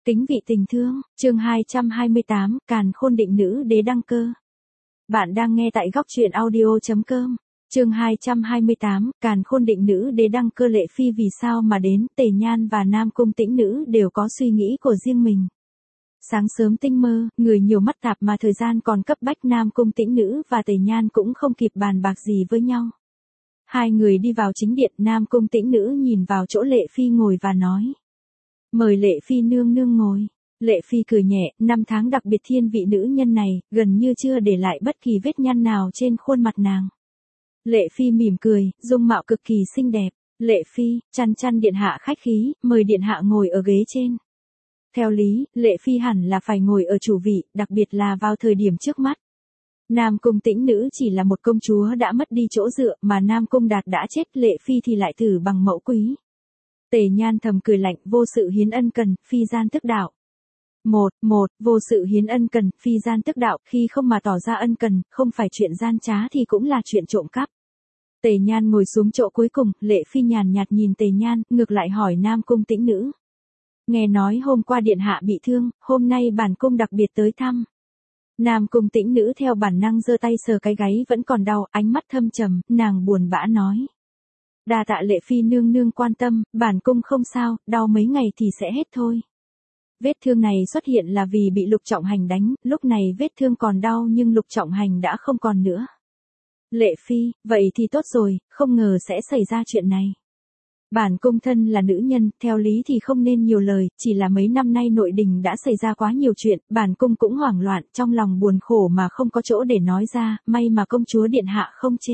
Kính vị tình thương, chương 228, Càn Khôn định nữ đế đăng cơ. Bạn đang nghe tại góc truyện audio.com. Chương 228, Càn Khôn định nữ đế đăng cơ. Lệ Phi vì sao mà đến? Tề Nhan và Nam Cung Tĩnh Nữ đều có suy nghĩ của riêng mình. Sáng sớm tinh mơ, người nhiều mắt tạp mà thời gian còn cấp bách, Nam Cung Tĩnh Nữ và Tề Nhan cũng không kịp bàn bạc gì với nhau. Hai người đi vào chính điện, Nam Cung Tĩnh Nữ nhìn vào chỗ Lệ Phi ngồi và nói: "Mời Lệ Phi nương nương ngồi." Lệ Phi cười nhẹ, năm tháng đặc biệt thiên vị nữ nhân này, gần như chưa để lại bất kỳ vết nhăn nào trên khuôn mặt nàng. Lệ Phi mỉm cười, dung mạo cực kỳ xinh đẹp. Lệ Phi, chăn điện hạ khách khí, mời điện hạ ngồi ở ghế trên. Theo lý, Lệ Phi hẳn là phải ngồi ở chủ vị, đặc biệt là vào thời điểm trước mắt. Nam Cung Tĩnh Nữ chỉ là một công chúa đã mất đi chỗ dựa, mà Nam Cung Đạt đã chết, Lệ Phi thì lại thử bằng mẫu quý. Tề Nhan thầm cười lạnh, vô sự hiến ân cần, phi gian tức đạo. Vô sự hiến ân cần, phi gian tức đạo, khi không mà tỏ ra ân cần, không phải chuyện gian trá thì cũng là chuyện trộm cắp. Tề Nhan ngồi xuống chỗ cuối cùng, Lệ Phi nhàn nhạt nhìn Tề Nhan, ngược lại hỏi Nam Cung Tĩnh Nữ: "Nghe nói hôm qua điện hạ bị thương, hôm nay bản cung đặc biệt tới thăm." Nam Cung Tĩnh Nữ theo bản năng giơ tay sờ cái gáy vẫn còn đau, ánh mắt thâm trầm, nàng buồn bã nói: "Đa tạ Lệ Phi nương nương quan tâm, bản cung không sao, đau mấy ngày thì sẽ hết thôi." Vết thương này xuất hiện là vì bị Lục Trọng Hành đánh, lúc này vết thương còn đau nhưng Lục Trọng Hành đã không còn nữa. Lệ Phi, vậy thì tốt rồi, không ngờ sẽ xảy ra chuyện này. Bản cung thân là nữ nhân, theo lý thì không nên nhiều lời, chỉ là mấy năm nay nội đình đã xảy ra quá nhiều chuyện, bản cung cũng hoảng loạn, trong lòng buồn khổ mà không có chỗ để nói ra, may mà công chúa điện hạ không chê.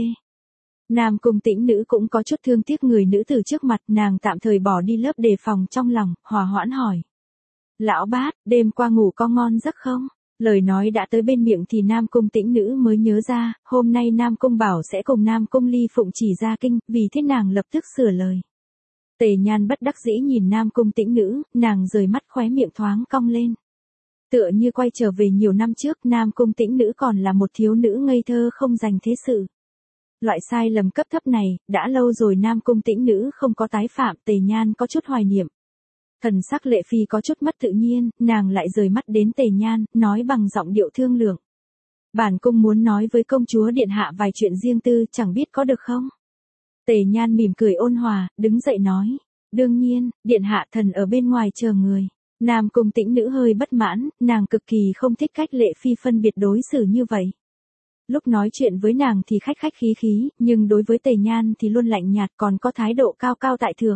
Nam Cung Tĩnh Nữ cũng có chút thương tiếc người nữ tử trước mặt, nàng tạm thời bỏ đi lớp đề phòng trong lòng, hòa hoãn hỏi: "Lão bát, đêm qua ngủ có ngon giấc không?" Lời nói đã tới bên miệng thì Nam Cung Tĩnh Nữ mới nhớ ra, hôm nay Nam Cung bảo sẽ cùng Nam Cung Ly Phụng chỉ ra kinh, vì thế nàng lập tức sửa lời. Tề Nhan bất đắc dĩ nhìn Nam Cung Tĩnh Nữ, nàng rời mắt, khóe miệng thoáng cong lên. Tựa như quay trở về nhiều năm trước, Nam Cung Tĩnh Nữ còn là một thiếu nữ ngây thơ không dành thế sự. Loại sai lầm cấp thấp này, đã lâu rồi Nam Cung Tĩnh Nữ không có tái phạm. Tề Nhan có chút hoài niệm. Thần sắc Lệ Phi có chút mất tự nhiên, nàng lại rời mắt đến Tề Nhan, nói bằng giọng điệu thương lượng: "Bản cung muốn nói với công chúa điện hạ vài chuyện riêng tư, chẳng biết có được không?" Tề Nhan mỉm cười ôn hòa, đứng dậy nói: "Đương nhiên, điện hạ, thần ở bên ngoài chờ người." Nam Cung Tĩnh Nữ hơi bất mãn, nàng cực kỳ không thích cách Lệ Phi phân biệt đối xử như vậy. Lúc nói chuyện với nàng thì khách khách khí khí, nhưng đối với Tề Nhan thì luôn lạnh nhạt, còn có thái độ cao cao tại thượng.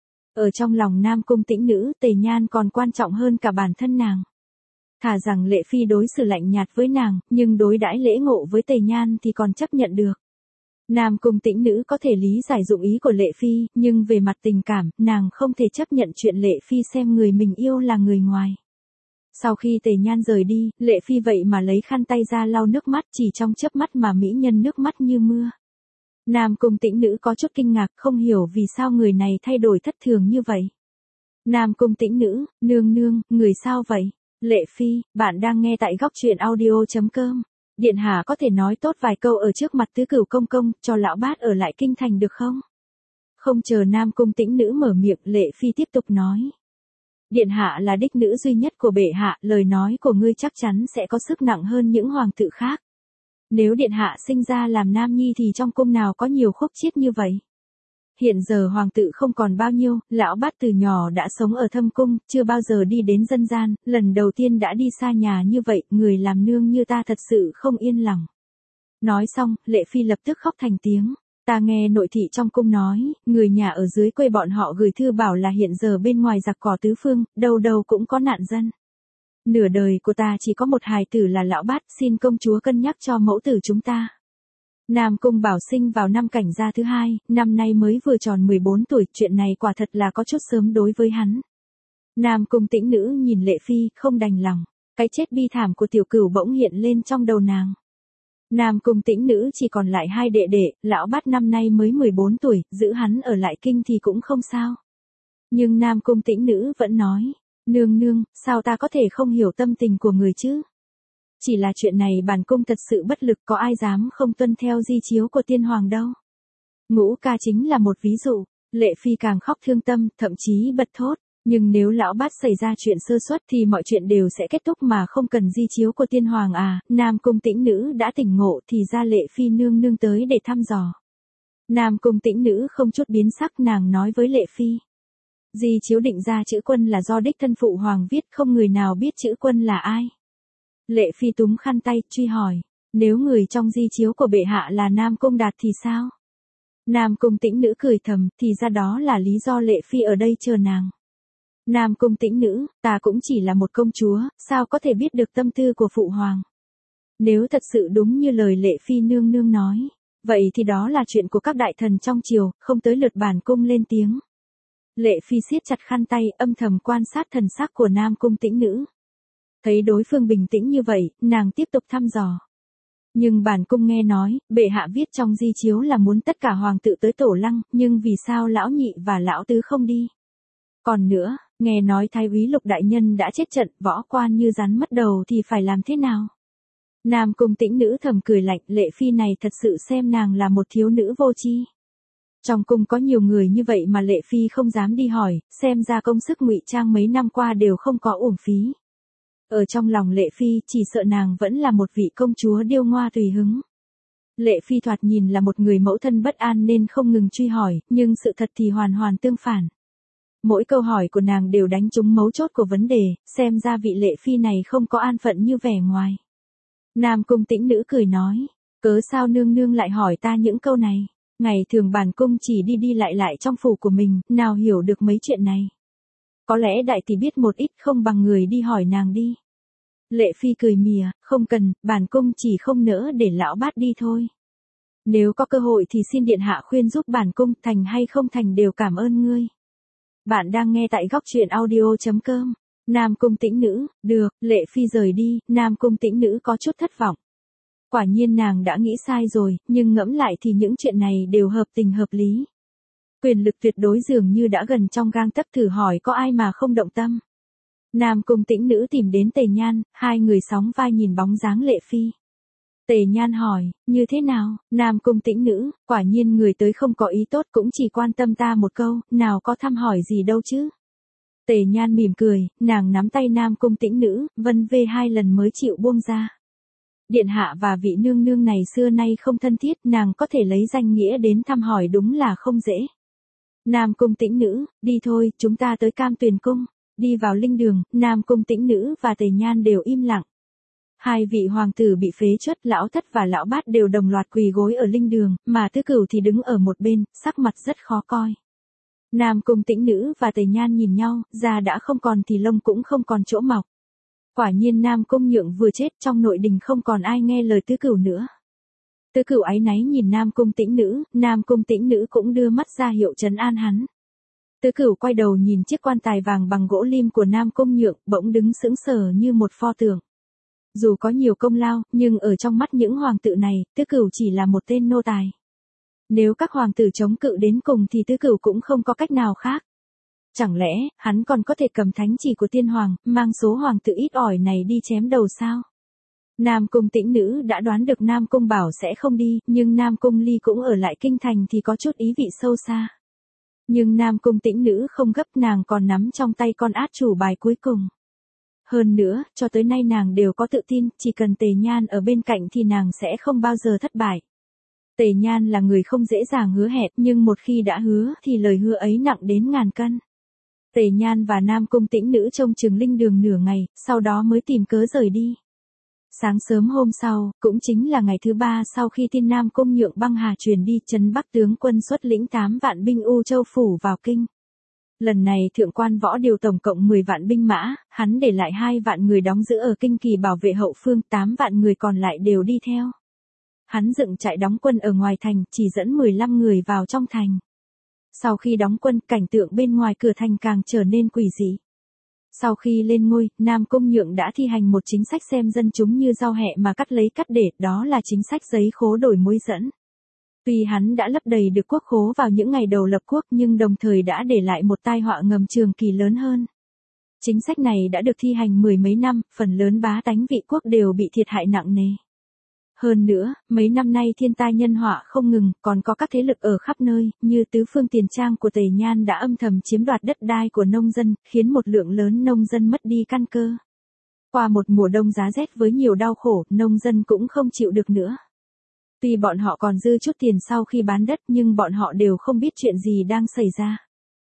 Ở trong lòng Nam Cung Tĩnh Nữ, Tề Nhan còn quan trọng hơn cả bản thân nàng. Thà rằng Lệ Phi đối xử lạnh nhạt với nàng, nhưng đối đãi lễ ngộ với Tề Nhan thì còn chấp nhận được. Nam Cung Tĩnh Nữ có thể lý giải dụng ý của Lệ Phi, nhưng về mặt tình cảm, nàng không thể chấp nhận chuyện Lệ Phi xem người mình yêu là người ngoài. Sau khi Tề Nhan rời đi, Lệ Phi vậy mà lấy khăn tay ra lau nước mắt, chỉ trong chớp mắt mà mỹ nhân nước mắt như mưa. Nam Cung Tĩnh Nữ có chút kinh ngạc, không hiểu vì sao người này thay đổi thất thường như vậy. Nam Cung Tĩnh Nữ: "Nương nương, người sao vậy?" Lệ Phi: "Bạn đang nghe tại góc truyện audio.com. Điện hạ có thể nói tốt vài câu ở trước mặt tứ cửu công công, cho lão bát ở lại kinh thành được không?" Không chờ Nam Cung Tĩnh Nữ mở miệng, Lệ Phi tiếp tục nói: "Điện hạ là đích nữ duy nhất của bệ hạ, lời nói của ngươi chắc chắn sẽ có sức nặng hơn những hoàng tử khác. Nếu điện hạ sinh ra làm nam nhi thì trong cung nào có nhiều khúc chiết như vậy. Hiện giờ hoàng tử không còn bao nhiêu, lão bát từ nhỏ đã sống ở thâm cung, chưa bao giờ đi đến dân gian, lần đầu tiên đã đi xa nhà như vậy, người làm nương như ta thật sự không yên lòng." Nói xong, Lệ Phi lập tức khóc thành tiếng. "Ta nghe nội thị trong cung nói, người nhà ở dưới quê bọn họ gửi thư bảo là hiện giờ bên ngoài giặc cỏ tứ phương, đâu đâu cũng có nạn dân. Nửa đời của ta chỉ có một hài tử là lão bát, xin công chúa cân nhắc cho mẫu tử chúng ta." Nam Cung Bảo sinh vào năm Cảnh Gia thứ hai, năm nay mới vừa tròn 14 tuổi, chuyện này quả thật là có chút sớm đối với hắn. Nam Cung Tĩnh Nữ nhìn Lệ Phi, không đành lòng. Cái chết bi thảm của tiểu cửu bỗng hiện lên trong đầu nàng. Nam Cung Tĩnh Nữ chỉ còn lại hai đệ đệ, lão bát năm nay mới 14 tuổi, giữ hắn ở lại kinh thì cũng không sao. Nhưng Nam Cung Tĩnh Nữ vẫn nói: "Nương nương, sao ta có thể không hiểu tâm tình của người chứ? Chỉ là chuyện này bản cung thật sự bất lực, có ai dám không tuân theo di chiếu của tiên hoàng đâu." Ngũ ca chính là một ví dụ. Lệ Phi càng khóc thương tâm, thậm chí bật thốt: Nhưng nếu lão bát xảy ra chuyện sơ suất thì mọi chuyện đều sẽ kết thúc mà không cần di chiếu của tiên hoàng à, Nam Cung Tĩnh Nữ đã tỉnh ngộ thì ra Lệ Phi nương nương tới để thăm dò. Nam Cung Tĩnh Nữ không chút biến sắc, nàng nói với Lệ Phi. Di chiếu định ra chữ Quân là do đích thân phụ hoàng viết, không người nào biết chữ Quân là ai. Lệ Phi túm khăn tay, truy hỏi, nếu người trong di chiếu của bệ hạ là Nam Cung Đạt thì sao? Nam Cung Tĩnh Nữ cười thầm, thì ra đó là lý do Lệ Phi ở đây chờ nàng. Nam Cung Tĩnh Nữ, ta cũng chỉ là một công chúa, sao có thể biết được tâm tư của phụ hoàng? Nếu thật sự đúng như lời Lệ Phi nương nương nói, vậy thì đó là chuyện của các đại thần trong triều, không tới lượt bản cung lên tiếng. Lệ Phi siết chặt khăn tay, âm thầm quan sát thần sắc của Nam Cung Tĩnh Nữ. Thấy đối phương bình tĩnh như vậy, nàng tiếp tục thăm dò. Nhưng bản cung nghe nói, bệ hạ viết trong di chiếu là muốn tất cả hoàng tử tới Tổ Lăng, nhưng vì sao lão nhị và lão tứ không đi? Còn nữa, nghe nói Thái úy Lục đại nhân đã chết trận, võ quan như rắn mất đầu thì phải làm thế nào? Nam Cung Tĩnh Nữ thầm cười lạnh, Lệ Phi này thật sự xem nàng là một thiếu nữ vô tri. Trong cung có nhiều người như vậy mà Lệ Phi không dám đi hỏi, xem ra công sức ngụy trang mấy năm qua đều không có uổng phí. Ở trong lòng Lệ Phi chỉ sợ nàng vẫn là một vị công chúa điêu ngoa tùy hứng. Lệ Phi thoạt nhìn là một người mẫu thân bất an nên không ngừng truy hỏi, nhưng sự thật thì hoàn hoàn tương phản. Mỗi câu hỏi của nàng đều đánh trúng mấu chốt của vấn đề, xem ra vị Lệ Phi này không có an phận như vẻ ngoài. Nam Cung Tĩnh Nữ cười nói, cớ sao nương nương lại hỏi ta những câu này? Ngày thường bản cung chỉ đi đi lại trong phủ của mình, nào hiểu được mấy chuyện này. Có lẽ đại tỷ biết một ít, không bằng người đi hỏi nàng đi. Lệ Phi cười mỉa, không cần, bản cung chỉ không nỡ để lão bát đi thôi. Nếu có cơ hội thì xin điện hạ khuyên giúp bản cung, thành hay không thành đều cảm ơn ngươi. Bạn đang nghe tại góc truyện audio.com. Nam Cung Tĩnh Nữ, được, Lệ Phi rời đi, Nam Cung Tĩnh Nữ có chút thất vọng. Quả nhiên nàng đã nghĩ sai rồi, nhưng ngẫm lại thì những chuyện này đều hợp tình hợp lý. Quyền lực tuyệt đối dường như đã gần trong gang tấc, thử hỏi có ai mà không động tâm. Nam Cung Tĩnh Nữ tìm đến Tề Nhan, hai người sóng vai nhìn bóng dáng Lệ Phi. Tề Nhan hỏi, như thế nào? Nam Cung Tĩnh Nữ, quả nhiên người tới không có ý tốt, cũng chỉ quan tâm ta một câu, nào có thăm hỏi gì đâu chứ. Tề Nhan mỉm cười, nàng nắm tay Nam Cung Tĩnh Nữ, vân vê 2 lần mới chịu buông ra. Điện hạ và vị nương nương này xưa nay không thân thiết, nàng có thể lấy danh nghĩa đến thăm hỏi đúng là không dễ. Nam Cung Tĩnh Nữ, đi thôi, chúng ta tới Cam Tuyền Cung. Đi vào linh đường, Nam Cung Tĩnh Nữ và Tề Nhan đều im lặng. Hai vị hoàng tử bị phế truất, lão thất và lão bát đều đồng loạt quỳ gối ở linh đường, mà Tứ Cửu thì đứng ở một bên, sắc mặt rất khó coi. Nam Cung Tĩnh Nữ và Tề Nhan nhìn nhau, da đã không còn thì lông cũng không còn chỗ mọc. Quả nhiên Nam Cung Nhượng vừa chết, trong nội đình không còn ai nghe lời Tứ Cửu nữa. Tứ Cửu áy náy nhìn Nam Cung Tĩnh Nữ, Nam Cung Tĩnh Nữ cũng đưa mắt ra hiệu trấn an hắn. Tứ Cửu quay đầu nhìn chiếc quan tài vàng bằng gỗ lim của Nam Cung Nhượng, bỗng đứng sững sờ như một pho tượng. Dù có nhiều công lao, nhưng ở trong mắt những hoàng tử này, Tứ Cửu chỉ là một tên nô tài. Nếu các hoàng tử chống cự đến cùng thì Tứ Cửu cũng không có cách nào khác. Chẳng lẽ, hắn còn có thể cầm thánh chỉ của tiên hoàng, mang số hoàng tử ít ỏi này đi chém đầu sao? Nam Cung Tĩnh Nữ đã đoán được Nam Cung Bảo sẽ không đi, nhưng Nam Cung Ly cũng ở lại kinh thành thì có chút ý vị sâu xa. Nhưng Nam Cung Tĩnh Nữ không gấp, nàng còn nắm trong tay con át chủ bài cuối cùng. Hơn nữa, cho tới nay nàng đều có tự tin, chỉ cần Tề Nhan ở bên cạnh thì nàng sẽ không bao giờ thất bại. Tề Nhan là người không dễ dàng hứa hẹn, nhưng một khi đã hứa thì lời hứa ấy nặng đến ngàn cân. Tề Nhan và Nam Cung Tĩnh Nữ trông chừng linh đường nửa ngày, sau đó mới tìm cớ rời đi. Sáng sớm hôm sau, cũng chính là ngày thứ 3 sau khi tin Nam Cung Nhượng băng hà truyền đi, Trấn Bắc tướng quân xuất lĩnh 8 vạn binh U Châu phủ vào kinh. Lần này thượng quan Võ điều tổng cộng 10 vạn binh mã, hắn để lại 2 vạn người đóng giữ ở kinh kỳ bảo vệ hậu phương, 8 vạn người còn lại đều đi theo. Hắn dựng trại đóng quân ở ngoài thành, chỉ dẫn 15 người vào trong thành. Sau khi đóng quân, cảnh tượng bên ngoài cửa thành càng trở nên quỷ dị. Sau khi lên ngôi, Nam Cung Nhượng đã thi hành một chính sách xem dân chúng như rau hẹ mà cắt lấy cắt để, đó là chính sách giấy khố đổi muối dẫn. Tuy hắn đã lấp đầy được quốc khố vào những ngày đầu lập quốc, nhưng đồng thời đã để lại một tai họa ngầm trường kỳ lớn hơn. Chính sách này đã được thi hành 10 mấy năm, phần lớn bá tánh vị quốc đều bị thiệt hại nặng nề. Hơn nữa, mấy năm nay thiên tai nhân họa không ngừng, còn có các thế lực ở khắp nơi, như tứ phương tiền trang của Tề Nhan đã âm thầm chiếm đoạt đất đai của nông dân, khiến một lượng lớn nông dân mất đi căn cơ. Qua một mùa đông giá rét với nhiều đau khổ, nông dân cũng không chịu được nữa. Tuy bọn họ còn dư chút tiền sau khi bán đất nhưng bọn họ đều không biết chuyện gì đang xảy ra.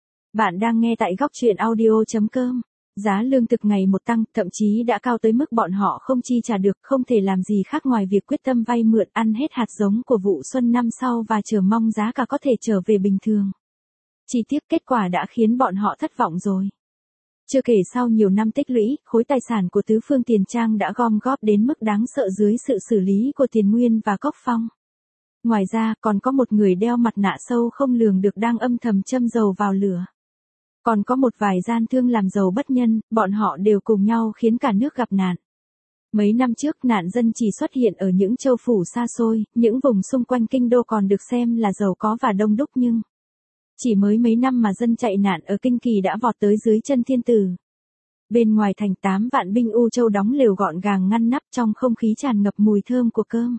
Bạn đang nghe tại góc truyện audio.com. Giá lương thực ngày một tăng, thậm chí đã cao tới mức bọn họ không chi trả được, không thể làm gì khác ngoài việc quyết tâm vay mượn ăn hết hạt giống của vụ xuân năm sau và chờ mong giá cả có thể trở về bình thường. Chỉ tiếc kết quả đã khiến bọn họ thất vọng rồi. Chưa kể sau nhiều năm tích lũy, khối tài sản của tứ phương tiền trang đã gom góp đến mức đáng sợ dưới sự xử lý của Tiền Nguyên và Cốc Phong. Ngoài ra, còn có một người đeo mặt nạ sâu không lường được đang âm thầm châm dầu vào lửa. Còn có một vài gian thương làm giàu bất nhân, bọn họ đều cùng nhau khiến cả nước gặp nạn. Mấy năm trước nạn dân chỉ xuất hiện ở những châu phủ xa xôi, những vùng xung quanh kinh đô còn được xem là giàu có và đông đúc nhưng chỉ mới mấy năm mà dân chạy nạn ở Kinh Kỳ đã vọt tới dưới chân thiên tử. Bên ngoài thành 8 vạn binh U Châu đóng lều gọn gàng ngăn nắp trong không khí tràn ngập mùi thơm của cơm.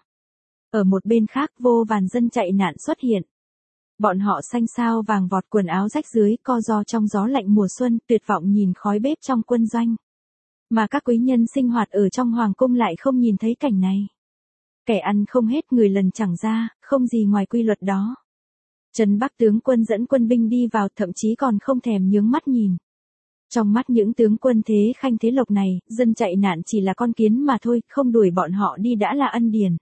Ở một bên khác vô vàn dân chạy nạn xuất hiện. Bọn họ xanh xao vàng vọt quần áo rách dưới co ro trong gió lạnh mùa xuân tuyệt vọng nhìn khói bếp trong quân doanh. Mà các quý nhân sinh hoạt ở trong hoàng cung lại không nhìn thấy cảnh này. Kẻ ăn không hết người lần chẳng ra, không gì ngoài quy luật đó. Trấn Bắc tướng quân dẫn quân binh đi vào thậm chí còn không thèm nhướng mắt nhìn. Trong mắt những tướng quân thế khanh thế lộc này, dân chạy nạn chỉ là con kiến mà thôi, không đuổi bọn họ đi đã là ân điển.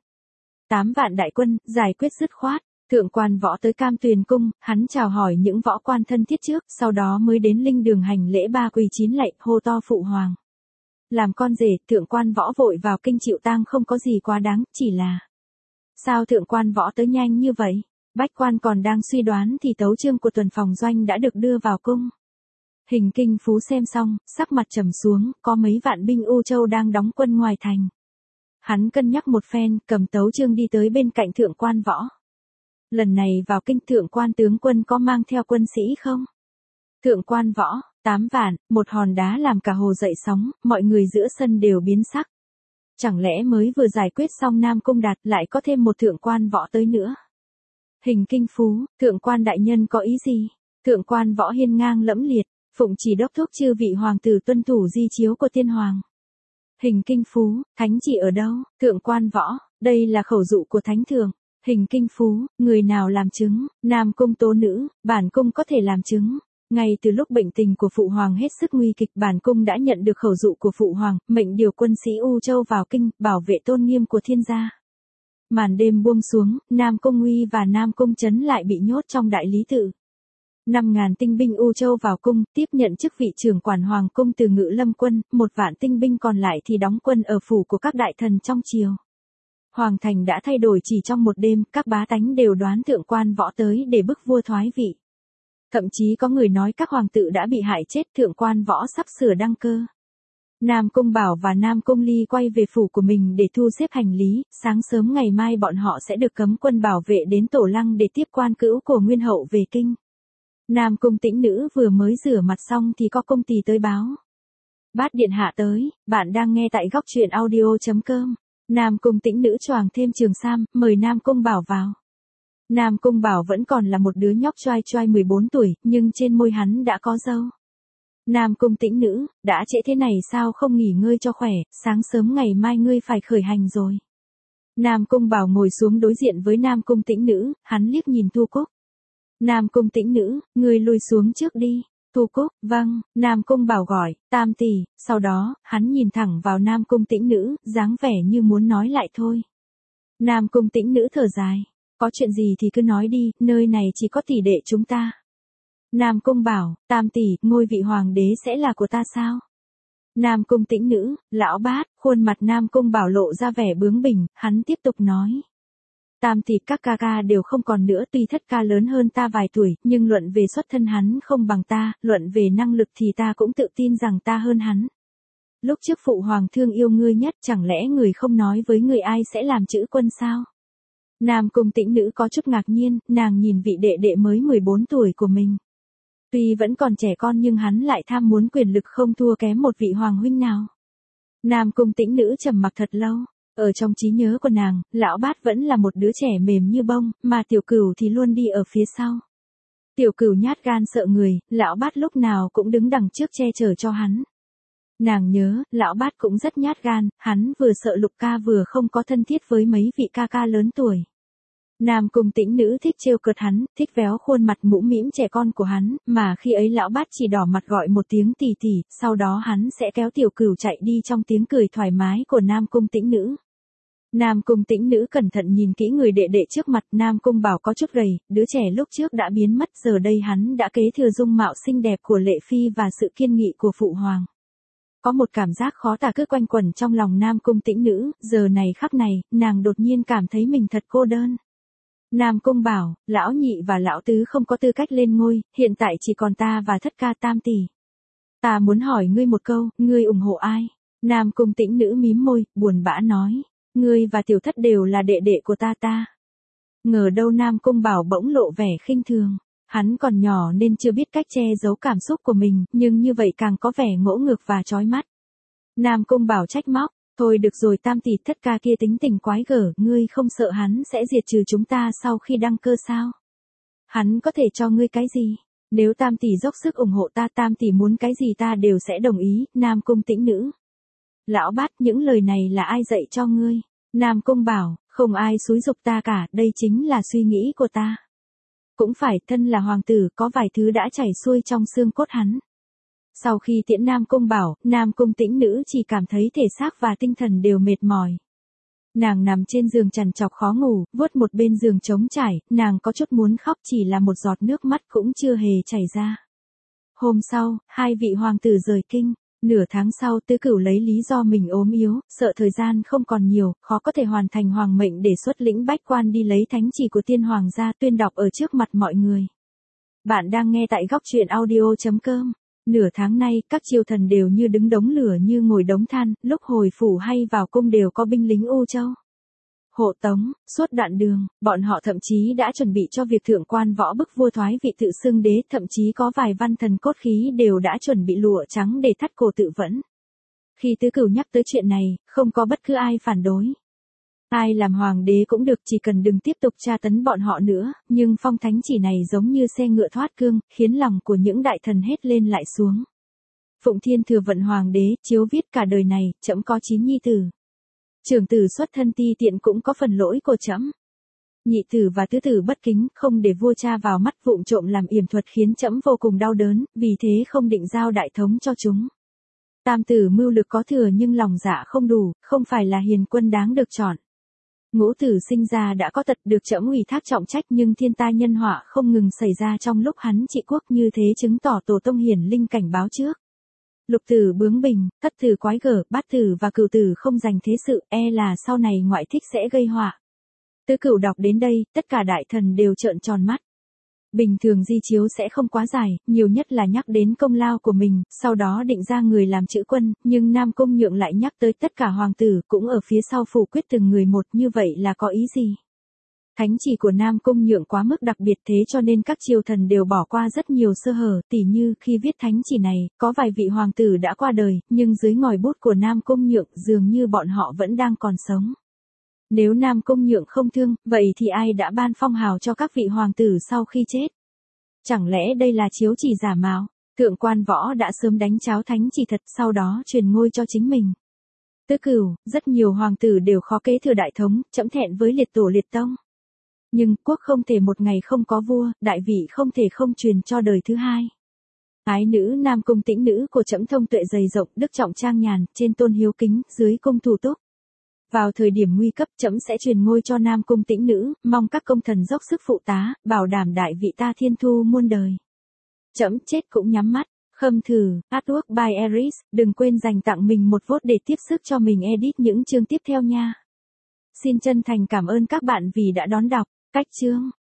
8 vạn đại quân, giải quyết dứt khoát. Thượng quan Võ tới Cam Tuyền cung, hắn chào hỏi những võ quan thân thiết trước, sau đó mới đến linh đường hành lễ 3 quỳ 9 lạy, hô to phụ hoàng. Làm con rể, Thượng quan Võ vội vào kinh chịu tang không có gì quá đáng, chỉ là sao Thượng quan Võ tới nhanh như vậy? Bách quan còn đang suy đoán thì tấu chương của tuần phòng doanh đã được đưa vào cung. Hình Kinh Phú xem xong, sắc mặt trầm xuống, có mấy vạn binh U Châu đang đóng quân ngoài thành. Hắn cân nhắc một phen, cầm tấu chương đi tới bên cạnh Thượng quan Võ. Lần này vào kinh Thượng quan tướng quân có mang theo quân sĩ không? Thượng quan Võ, 8 vạn, một hòn đá làm cả hồ dậy sóng, mọi người giữa sân đều biến sắc. Chẳng lẽ mới vừa giải quyết xong Nam Cung Đạt lại có thêm một Thượng quan Võ tới nữa? Hình Kinh Phú, Thượng quan đại nhân có ý gì? Thượng quan Võ hiên ngang lẫm liệt, phụng chỉ đốc thúc chư vị hoàng tử tuân thủ di chiếu của tiên hoàng. Hình Kinh Phú, thánh chỉ ở đâu? Thượng quan Võ, đây là khẩu dụ của thánh thượng. Hình Kinh Phú, người nào làm chứng? Nam Cung tố nữ, bản cung có thể làm chứng. Ngay từ lúc bệnh tình của phụ hoàng hết sức nguy kịch, bản cung đã nhận được khẩu dụ của phụ hoàng, mệnh điều quân sĩ U Châu vào kinh, bảo vệ tôn nghiêm của thiên gia. Màn đêm buông xuống, Nam Cung Uy và Nam Cung Trấn lại bị nhốt trong đại lý tự. 5.000 tinh binh U Châu vào cung, tiếp nhận chức vị trưởng quản hoàng cung từ Ngự Lâm quân, 1 vạn tinh binh còn lại thì đóng quân ở phủ của các đại thần trong triều. Hoàng thành đã thay đổi chỉ trong một đêm, các bá tánh đều đoán Thượng quan Võ tới để bức vua thoái vị. Thậm chí có người nói các hoàng tử đã bị hại chết, Thượng quan Võ sắp sửa đăng cơ. Nam Cung Bảo và Nam Cung Ly quay về phủ của mình để thu xếp hành lý, sáng sớm ngày mai bọn họ sẽ được cấm quân bảo vệ đến Tổ Lăng để tiếp quan cữu của Nguyên Hậu về kinh. Nam Cung Tĩnh Nữ vừa mới rửa mặt xong thì có công tỳ tới báo. Bát điện hạ tới, bạn đang nghe tại góc truyện audio.com. Nam Cung Tĩnh Nữ choàng thêm trường sam, mời Nam Cung Bảo vào. Nam Cung Bảo vẫn còn là một đứa nhóc choai choai 14 tuổi, nhưng trên môi hắn đã có râu. Nam Cung Tĩnh Nữ, đã trễ thế này sao không nghỉ ngơi cho khỏe, sáng sớm ngày mai ngươi phải khởi hành rồi. Nam Cung Bảo ngồi xuống đối diện với Nam Cung Tĩnh Nữ, hắn liếc nhìn Thu Cúc. Nam Cung Tĩnh Nữ, ngươi lùi xuống trước đi. Thu Cúc, vâng, Nam Cung Bảo gọi, tam tỷ, sau đó, hắn nhìn thẳng vào Nam Cung Tĩnh Nữ, dáng vẻ như muốn nói lại thôi. Nam Cung Tĩnh Nữ thở dài, có chuyện gì thì cứ nói đi, nơi này chỉ có tỷ đệ chúng ta. Nam Cung Bảo, tam tỷ, ngôi vị hoàng đế sẽ là của ta sao? Nam Cung Tĩnh Nữ, lão bát, khuôn mặt Nam Cung Bảo lộ ra vẻ bướng bỉnh, hắn tiếp tục nói. Tam tỷ các ca ca đều không còn nữa, tuy thất ca lớn hơn ta vài tuổi, nhưng luận về xuất thân hắn không bằng ta, luận về năng lực thì ta cũng tự tin rằng ta hơn hắn. Lúc trước phụ hoàng thương yêu ngươi nhất, chẳng lẽ người không nói với người ai sẽ làm chữ quân sao? Nam Cung Tĩnh Nữ có chút ngạc nhiên, nàng nhìn vị đệ đệ mới 14 tuổi của mình. Tuy vẫn còn trẻ con nhưng hắn lại tham muốn quyền lực không thua kém một vị hoàng huynh nào. Nam Cung Tĩnh Nữ trầm mặc thật lâu. Ở trong trí nhớ của nàng, lão bát vẫn là một đứa trẻ mềm như bông, mà tiểu cửu thì luôn đi ở phía sau. Tiểu cửu nhát gan sợ người, lão bát lúc nào cũng đứng đằng trước che chở cho hắn. Nàng nhớ, lão bát cũng rất nhát gan, hắn vừa sợ Lục ca vừa không có thân thiết với mấy vị ca ca lớn tuổi. Nam Cung Tĩnh Nữ thích trêu cợt hắn, thích véo khuôn mặt mũm mĩm trẻ con của hắn, mà khi ấy lão bát chỉ đỏ mặt gọi một tiếng tỷ tỷ, sau đó hắn sẽ kéo tiểu cửu chạy đi trong tiếng cười thoải mái của Nam Cung Tĩnh Nữ. Nam Cung Tĩnh Nữ cẩn thận nhìn kỹ người đệ đệ trước mặt, Nam Cung Bảo có chút gầy, đứa trẻ lúc trước đã biến mất, giờ đây hắn đã kế thừa dung mạo xinh đẹp của Lệ Phi và sự kiên nghị của phụ hoàng. Có một cảm giác khó tả cứ quanh quẩn trong lòng Nam Cung Tĩnh Nữ, giờ này khắc này, nàng đột nhiên cảm thấy mình thật cô đơn. Nam Cung Bảo, lão nhị và lão tứ không có tư cách lên ngôi, hiện tại chỉ còn ta và thất ca tam tỷ. Ta muốn hỏi ngươi một câu, ngươi ủng hộ ai? Nam Cung Tĩnh Nữ mím môi, buồn bã nói, ngươi và tiểu thất đều là đệ đệ của ta. Ngờ đâu Nam Cung Bảo bỗng lộ vẻ khinh thường. Hắn còn nhỏ nên chưa biết cách che giấu cảm xúc của mình, nhưng như vậy càng có vẻ ngỗ ngược và chói mắt. Nam Cung Bảo trách móc, thôi được rồi tam tỷ, thất ca kia tính tình quái gở, ngươi không sợ hắn sẽ diệt trừ chúng ta sau khi đăng cơ sao? Hắn có thể cho ngươi cái gì? Nếu tam tỷ dốc sức ủng hộ ta, tam tỷ muốn cái gì ta đều sẽ đồng ý. Nam Cung Tĩnh Nữ. Lão bát, những lời này là ai dạy cho ngươi? Nam Cung Bảo, không ai xúi giục ta cả, đây chính là suy nghĩ của ta. Cũng phải, thân là hoàng tử, có vài thứ đã chảy xuôi trong xương cốt hắn. Sau khi tiễn Nam Cung Bảo, Nam Cung Tĩnh Nữ chỉ cảm thấy thể xác và tinh thần đều mệt mỏi. Nàng nằm trên giường trằn trọc khó ngủ, vuốt một bên giường trống trải, nàng có chút muốn khóc, chỉ là một giọt nước mắt cũng chưa hề chảy ra. Hôm sau, hai vị hoàng tử rời kinh. Nửa tháng sau, Tứ Cửu lấy lý do mình ốm yếu, sợ thời gian không còn nhiều, khó có thể hoàn thành hoàng mệnh để xuất lĩnh bách quan đi lấy thánh chỉ của tiên hoàng gia, tuyên đọc ở trước mặt mọi người. Bạn đang nghe tại góc truyện audio.com. Nửa tháng nay, các triều thần đều như đứng đống lửa như ngồi đống than, lúc hồi phủ hay vào cung đều có binh lính U Châu. Hộ tống, suốt đoạn đường, bọn họ thậm chí đã chuẩn bị cho việc thượng quan võ bức vua thoái vị tự xưng đế, thậm chí có vài văn thần cốt khí đều đã chuẩn bị lụa trắng để thắt cổ tự vẫn. Khi Tứ Cửu nhắc tới chuyện này, không có bất cứ ai phản đối. Ai làm hoàng đế cũng được, chỉ cần đừng tiếp tục tra tấn bọn họ nữa, nhưng phong thánh chỉ này giống như xe ngựa thoát cương, khiến lòng của những đại thần hết lên lại xuống. Phụng Thiên thừa vận hoàng đế, chiếu viết cả đời này, trẫm có 9 nhi tử. Trưởng tử xuất thân ti tiện cũng có phần lỗi của trẫm. Nhị tử và tứ tử bất kính, không để vua cha vào mắt, vụng trộm làm yểm thuật khiến trẫm vô cùng đau đớn, vì thế không định giao đại thống cho chúng. Tam tử mưu lực có thừa nhưng lòng dạ không đủ, không phải là hiền quân đáng được chọn. Ngũ tử sinh ra đã có tật, được trẫm ủy thác trọng trách, nhưng thiên tai nhân họa không ngừng xảy ra trong lúc hắn trị quốc, như thế chứng tỏ tổ tông hiển linh cảnh báo trước. Lục tử bướng bỉnh, thất tử quái gở, bát tử và cửu tử không dành thế sự, e là sau này ngoại thích sẽ gây họa. Tứ Cửu đọc đến đây, tất cả đại thần đều trợn tròn mắt. Bình thường di chiếu sẽ không quá dài, nhiều nhất là nhắc đến công lao của mình, sau đó định ra người làm chữ quân, nhưng Nam Cung Nhượng lại nhắc tới tất cả hoàng tử, cũng ở phía sau phủ quyết từng người một, như vậy là có ý gì? Thánh chỉ của Nam Cung Nhượng quá mức đặc biệt, thế cho nên các triều thần đều bỏ qua rất nhiều sơ hở, tỉ như khi viết thánh chỉ này, có vài vị hoàng tử đã qua đời, nhưng dưới ngòi bút của Nam Cung Nhượng dường như bọn họ vẫn đang còn sống. Nếu Nam Cung Nhượng không thương, vậy thì ai đã ban phong hào cho các vị hoàng tử sau khi chết? Chẳng lẽ đây là chiếu chỉ giả mạo? Thượng quan võ đã sớm đánh cháo thánh chỉ thật, sau đó truyền ngôi cho chính mình. Tứ Cửu, rất nhiều hoàng tử đều khó kế thừa đại thống, trẫm thẹn với liệt tổ liệt tông. Nhưng quốc không thể một ngày không có vua, đại vị không thể không truyền cho đời thứ hai. Ái nữ Nam Cung Tĩnh Nữ của trẫm thông tuệ dày rộng, đức trọng trang nhàn, trên tôn hiếu kính, dưới cung thủ túc. Vào thời điểm nguy cấp, trẫm sẽ truyền ngôi cho Nam Cung Tĩnh Nữ, mong các công thần dốc sức phụ tá, bảo đảm đại vị ta thiên thu muôn đời. Trẫm chết cũng nhắm mắt. Khâm thử, artwork by Eris, đừng quên dành tặng mình một vote để tiếp sức cho mình edit những chương tiếp theo nha. Xin chân thành cảm ơn các bạn vì đã đón đọc. Cách chương